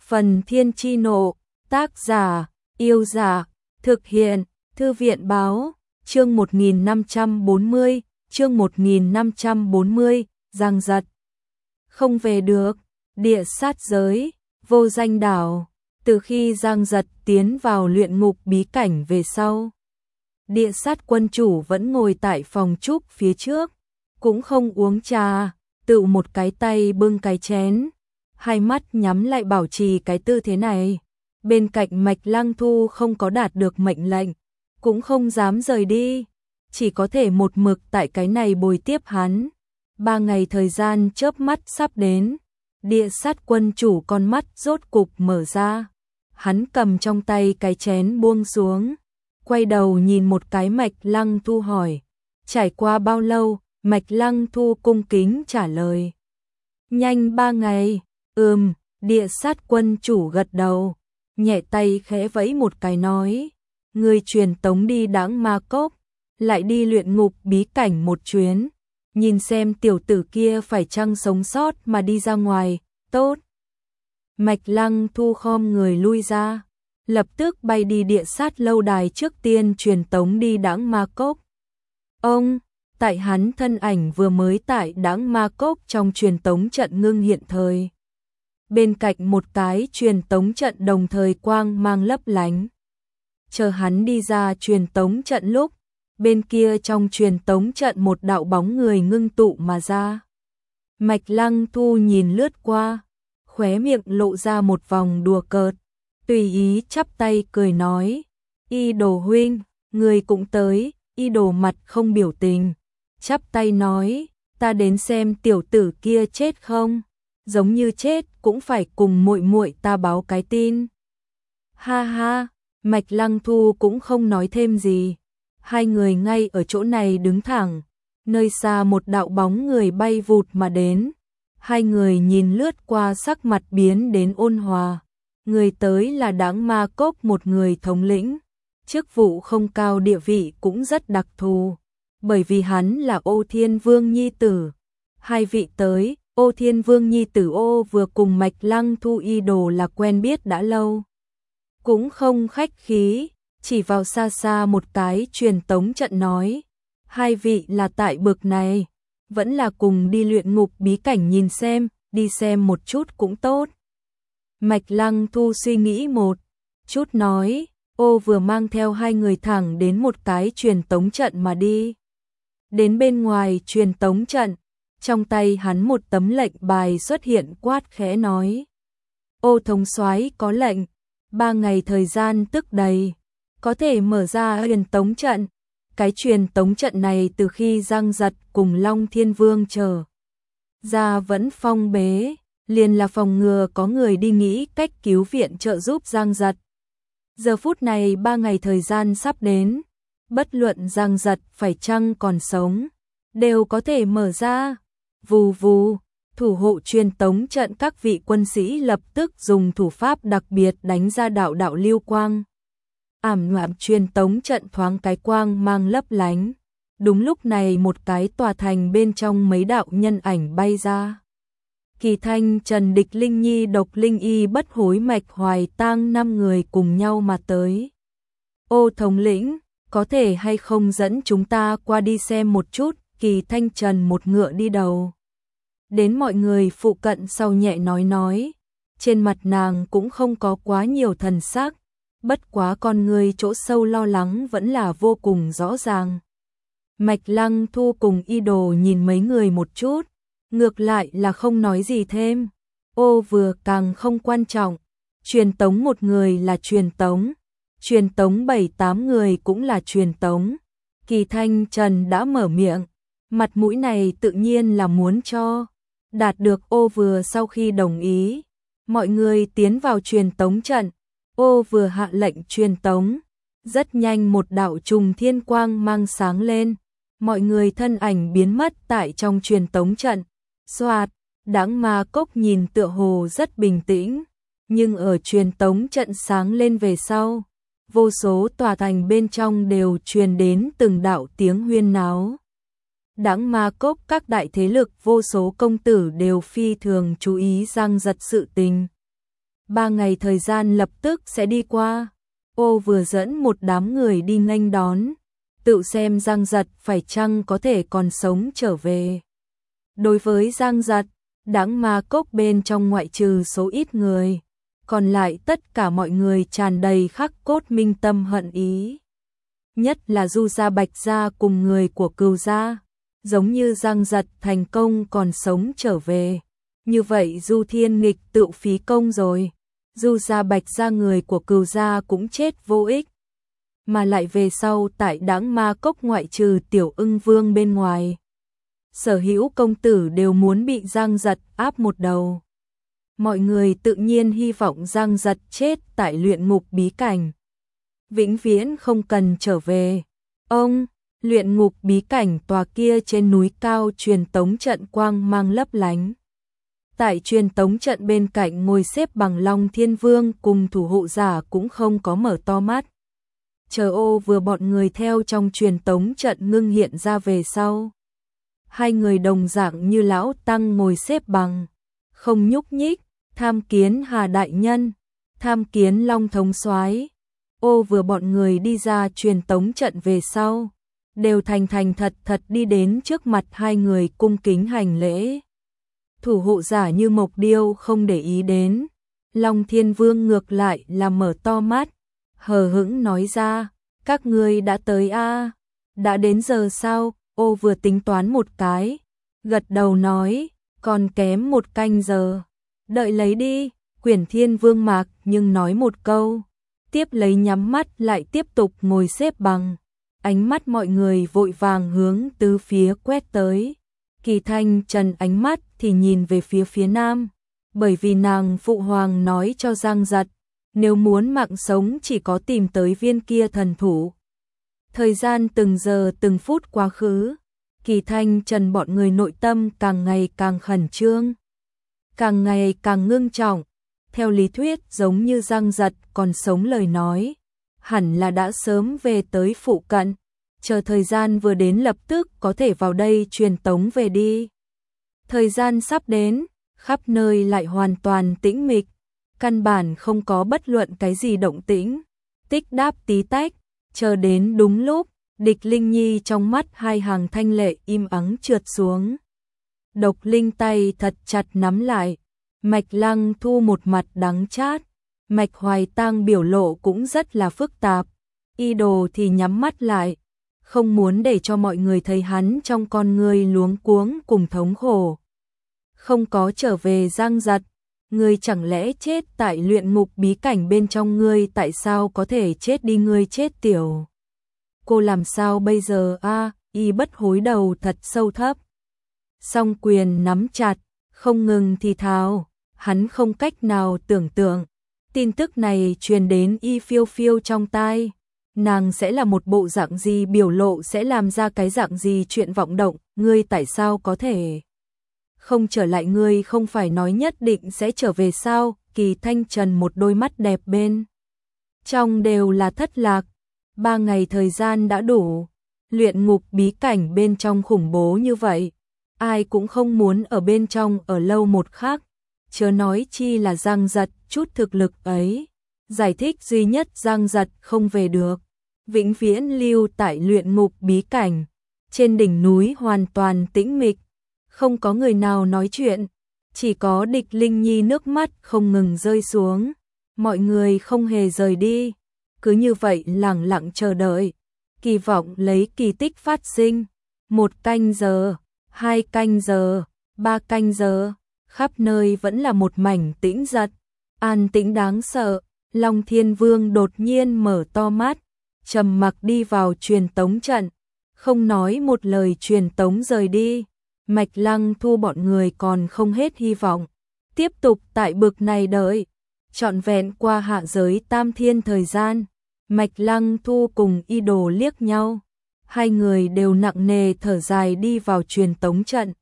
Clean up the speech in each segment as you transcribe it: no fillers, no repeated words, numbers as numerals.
Phần Thiên Chi Nộ, tác giả, Yêu Giả, thực hiện, Thư viện Báo, chương 1540, chương 1540, giằng giật. Không về được, địa sát giới, vô danh đảo, từ khi giằng giật tiến vào luyện ngục bí cảnh về sau. Địa sát quân chủ vẫn ngồi tại phòng trúc phía trước, cũng không uống trà, tự một cái tay bưng cái chén, hai mắt nhắm lại bảo trì cái tư thế này. Bên cạnh Mạch Lăng Thu không có đạt được mệnh lệnh, cũng không dám rời đi, chỉ có thể một mực tại cái này bồi tiếp hắn. 3 ngày thời gian chớp mắt sắp đến, địa sát quân chủ con mắt rốt cục mở ra. Hắn cầm trong tay cái chén buông xuống, quay đầu nhìn một cái Mạch Lăng Thu hỏi, trải qua bao lâu? Mạch Lăng Thu cung kính trả lời, nhanh 3 ngày. Địa sát quân chủ gật đầu, nhẹ tay khẽ vẫy một cái nói, người truyền tống đi Đãng Ma Cốc, lại đi luyện ngục bí cảnh một chuyến, nhìn xem tiểu tử kia phải chăng sống sót mà đi ra ngoài. Tốt. Mạch Lăng Thu khom người lui ra, lập tức bay đi địa sát lâu đài, trước tiên truyền tống đi Đãng Ma Cốc. Tại hắn thân ảnh vừa mới tại Đãng Ma Cốc trong truyền tống trận ngưng hiện thời. Bên cạnh một cái truyền tống trận đồng thời quang mang lấp lánh. Chờ hắn đi ra truyền tống trận lúc, bên kia trong truyền tống trận một đạo bóng người ngưng tụ mà ra. Mạch Lăng Thu nhìn lướt qua, khóe miệng lộ ra một vòng đùa cợt, tùy ý chắp tay cười nói, Y Đồ huynh, người cũng tới. Y Đồ mặt không biểu tình, chắp tay nói, ta đến xem tiểu tử kia chết không, giống như chết cũng phải cùng muội muội ta báo cái tin. Ha ha, Mạch Lăng Thu cũng không nói thêm gì. Hai người ngay ở chỗ này đứng thẳng, nơi xa một đạo bóng người bay vụt mà đến. Hai người nhìn lướt qua sắc mặt biến đến ôn hòa. Người tới là Đãng Ma Cốc một người thống lĩnh, chức vụ không cao, địa vị cũng rất đặc thù, bởi vì hắn là Ô Thiên Vương nhi tử. Hai vị tới, Ô Thiên Vương nhi tử Ô vừa cùng Mạch Lăng Thu Y Đồ là quen biết đã lâu, cũng không khách khí, chỉ vào xa xa một cái truyền tống trận nói, hai vị là tại bực này, vẫn là cùng đi luyện ngục bí cảnh nhìn xem, đi xem một chút cũng tốt. Mạch Lăng Thu suy nghĩ một chút nói, Ô vừa mang theo hai người thẳng đến một cái truyền tống trận mà đi. Đến bên ngoài truyền tống trận, trong tay hắn một tấm lệnh bài xuất hiện, quát khẽ nói, Ô thống soái có lệnh, 3 ngày thời gian tức đầy, có thể mở ra truyền tống trận. Cái truyền tống trận này từ khi giằng giật cùng Long Thiên Vương trở ra vẫn phong bế, liền là phòng ngừa có người đi nghĩ cách cứu viện trợ giúp giằng giật. Giờ phút này 3 ngày thời gian sắp đến, bất luận giằng giật phải chăng còn sống, đều có thể mở ra. Vù vù, thủ hộ truyền tống trận các vị quân sĩ lập tức dùng thủ pháp đặc biệt đánh ra đạo đạo lưu quang. Ảm đạm truyền tống trận thoáng cái quang mang lấp lánh. Đúng lúc này một cái tòa thành bên trong mấy đạo nhân ảnh bay ra. Kỳ Thanh, Trần Địch, Linh Nhi, Độc Linh Y, Bất Hối, Mạch Hoài Tang 5 người cùng nhau mà tới. Ô thống lĩnh, có thể hay không dẫn chúng ta qua đi xem một chút? Kỳ Thanh Trần một ngựa đi đầu. Đến mọi người phụ cận sau nhẹ nói. Trên mặt nàng cũng không có quá nhiều thần sắc, bất quá con người chỗ sâu lo lắng vẫn là vô cùng rõ ràng. Mạch Lăng Thu cùng Y Đồ nhìn mấy người một chút, ngược lại là không nói gì thêm. Ô vừa càng không quan trọng, truyền tống một người là truyền tống 7-8 người cũng là truyền tống. Kỳ Thanh Trần đã mở miệng, mặt mũi này tự nhiên là muốn cho. Đạt được Ô vừa sau khi đồng ý, mọi người tiến vào truyền tống trận. Ô vừa hạ lệnh truyền tống, rất nhanh một đạo trùng thiên quang mang sáng lên, mọi người thân ảnh biến mất tại trong truyền tống trận. Soạt, Đãng Ma Cốc nhìn tựa hồ rất bình tĩnh, nhưng ở truyền tống trận sáng lên về sau, vô số tòa thành bên trong đều truyền đến từng đạo tiếng huyên náo. Đãng Ma Cốc các đại thế lực vô số công tử đều phi thường chú ý giằng giật sự tình. 3 ngày thời gian lập tức sẽ đi qua. Ô vừa dẫn một đám người đi nghênh đón, tự xem Giang Giật phải chăng có thể còn sống trở về. Đối với Giang Giật, Đãng Ma Cốc bên trong ngoại trừ số ít người, còn lại tất cả mọi người tràn đầy khắc cốt minh tâm hận ý. Nhất là Du gia Bạch gia cùng người của Cừu gia, giống như Giang Giật thành công còn sống trở về. Như vậy Du Thiên Nghịch tự phí công rồi. Du gia Bạch gia người của Cừu gia cũng chết vô ích. Mà lại về sau tại Đãng Ma Cốc ngoại trừ Tiểu Ưng Vương bên ngoài, sở hữu công tử đều muốn bị Giang Giật áp một đầu. Mọi người tự nhiên hy vọng Giang Giật chết tại luyện ngục bí cảnh, vĩnh viễn không cần trở về. Ông, luyện ngục bí cảnh tòa kia trên núi cao truyền tống trận quang mang lấp lánh. Tại truyền tống trận bên cạnh ngồi xếp bằng Long Thiên Vương cùng thủ hộ giả cũng không có mở to mắt. Chờ Ô vừa bọn người theo trong truyền tống trận ngưng hiện ra về sau. Hai người đồng dạng như lão tăng ngồi xếp bằng, không nhúc nhích, tham kiến Hà đại nhân, tham kiến Long thống soái. Ô vừa bọn người đi ra truyền tống trận về sau, đều thành thật thật đi đến trước mặt hai người cung kính hành lễ. Thủ hộ giả như Mộc Điêu không để ý đến, Long Thiên Vương ngược lại là mở to mắt, hờ hững nói ra, các ngươi đã tới a? Đã đến giờ sao? Ô vừa tính toán một cái, gật đầu nói, còn kém 1 canh giờ. Đợi lấy đi. Quyển Thiên Vương mạc nhưng nói một câu, tiếp lấy nhắm mắt lại tiếp tục ngồi xếp bằng. Ánh mắt mọi người vội vàng hướng tứ phía quét tới. Kỳ Thanh Trần ánh mắt thì nhìn về phía nam, bởi vì nàng phụ hoàng nói cho Giang Giật, nếu muốn mạng sống chỉ có tìm tới viên kia thần thủ. Thời gian từng giờ từng phút quá khứ, Kỳ Thanh Trần bọn người nội tâm càng ngày càng khẩn trương, càng ngày càng ngưng trọng. Theo lý thuyết giống như Giang Giật còn sống lời nói, hẳn là đã sớm về tới phụ cận, chờ thời gian vừa đến lập tức có thể vào đây truyền tống về đi. Thời gian sắp đến, khắp nơi lại hoàn toàn tĩnh mịch, căn bản không có bất luận cái gì động tĩnh. Tích đáp tí tách, chờ đến đúng lúc, Địch Linh Nhi trong mắt hai hàng thanh lệ im ắng trượt xuống. Độc Linh tay thật chặt nắm lại, Mạch Lăng Thu một mặt đắng chát, Mạch Hoài Tang biểu lộ cũng rất là phức tạp. Y Đồ thì nhắm mắt lại, không muốn để cho mọi người thấy hắn trong con người luống cuống cùng thống khổ. Không có trở về Giang Giật, ngươi chẳng lẽ chết tại luyện ngục bí cảnh bên trong, ngươi tại sao có thể chết đi, ngươi chết tiểu cô làm sao bây giờ a? Y Bất hối đầu thật sâu thấp, song quyền nắm chặt, không ngừng thì thào, hắn không cách nào tưởng tượng tin tức này truyền đến Y Phiêu Phiêu trong tai, nàng sẽ là một bộ dạng gì, biểu lộ sẽ làm ra cái dạng gì chuyện vọng động. Ngươi tại sao có thể không trở lại, ngươi không phải nói nhất định sẽ trở về sao? Kỳ Thanh Trần một đôi mắt đẹp bên trong đều là thất lạc. 3 ngày thời gian đã đủ, luyện ngục bí cảnh bên trong khủng bố như vậy, ai cũng không muốn ở bên trong ở lâu một khắc, chớ nói chi là Giang Giật chút thực lực ấy. Giải thích duy nhất Giang Giật không về được, vĩnh viễn lưu tại luyện ngục bí cảnh. Trên đỉnh núi hoàn toàn tĩnh mịch, không có người nào nói chuyện, chỉ có Địch Linh Nhi nước mắt không ngừng rơi xuống. Mọi người không hề rời đi, cứ như vậy lặng lặng chờ đợi, kỳ vọng lấy kỳ tích phát sinh. 1 canh giờ, 2 canh giờ, 3 canh giờ, khắp nơi vẫn là một mảnh tĩnh giật, an tĩnh đáng sợ. Long Thiên Vương đột nhiên mở to mắt, trầm mặc đi vào truyền tống trận, không nói một lời truyền tống rời đi. Mạch Lăng Thu bọn người còn không hết hy vọng, tiếp tục tại bực này đợi, trọn vẹn qua hạ giới tam thiên thời gian. Mạch Lăng Thu cùng Y Đồ liếc nhau, hai người đều nặng nề thở dài đi vào truyền tống trận.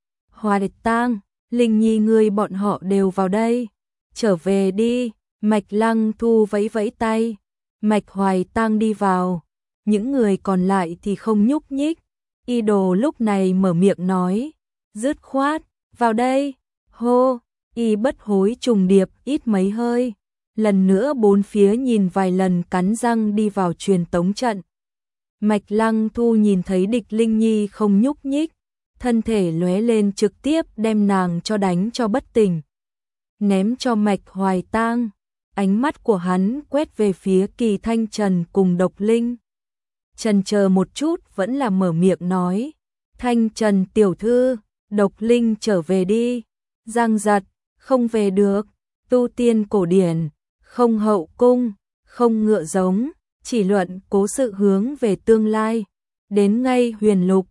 Hoài Tang, Linh Nhi, ngươi bọn họ đều vào đây, trở về đi. Mạch Lăng Thu vẫy vẫy tay, Mạch Hoài Tang đi vào, những người còn lại thì không nhúc nhích. Y Đồ lúc này mở miệng nói, dứt khoát, vào đây. Hô, y bất hối trùng điệp ít mấy hơi. Lần nữa bốn phía nhìn vài lần cắn răng đi vào truyền tống trận. Mạch Lăng Thu nhìn thấy địch Linh Nhi không nhúc nhích, thân thể lóe lên trực tiếp đem nàng cho đánh cho bất tỉnh. Ném cho Mạch Hoài Tang, ánh mắt của hắn quét về phía Kỳ Thanh Trần cùng Độc Linh. Trần chờ một chút vẫn là mở miệng nói, Thanh Trần tiểu thư, Độc Linh trở về đi. Giang Giật, không về được, tu tiên cổ điển, không hậu cung, không ngựa giống, chỉ luận cố sự hướng về tương lai. Đến ngay Huyền Lục,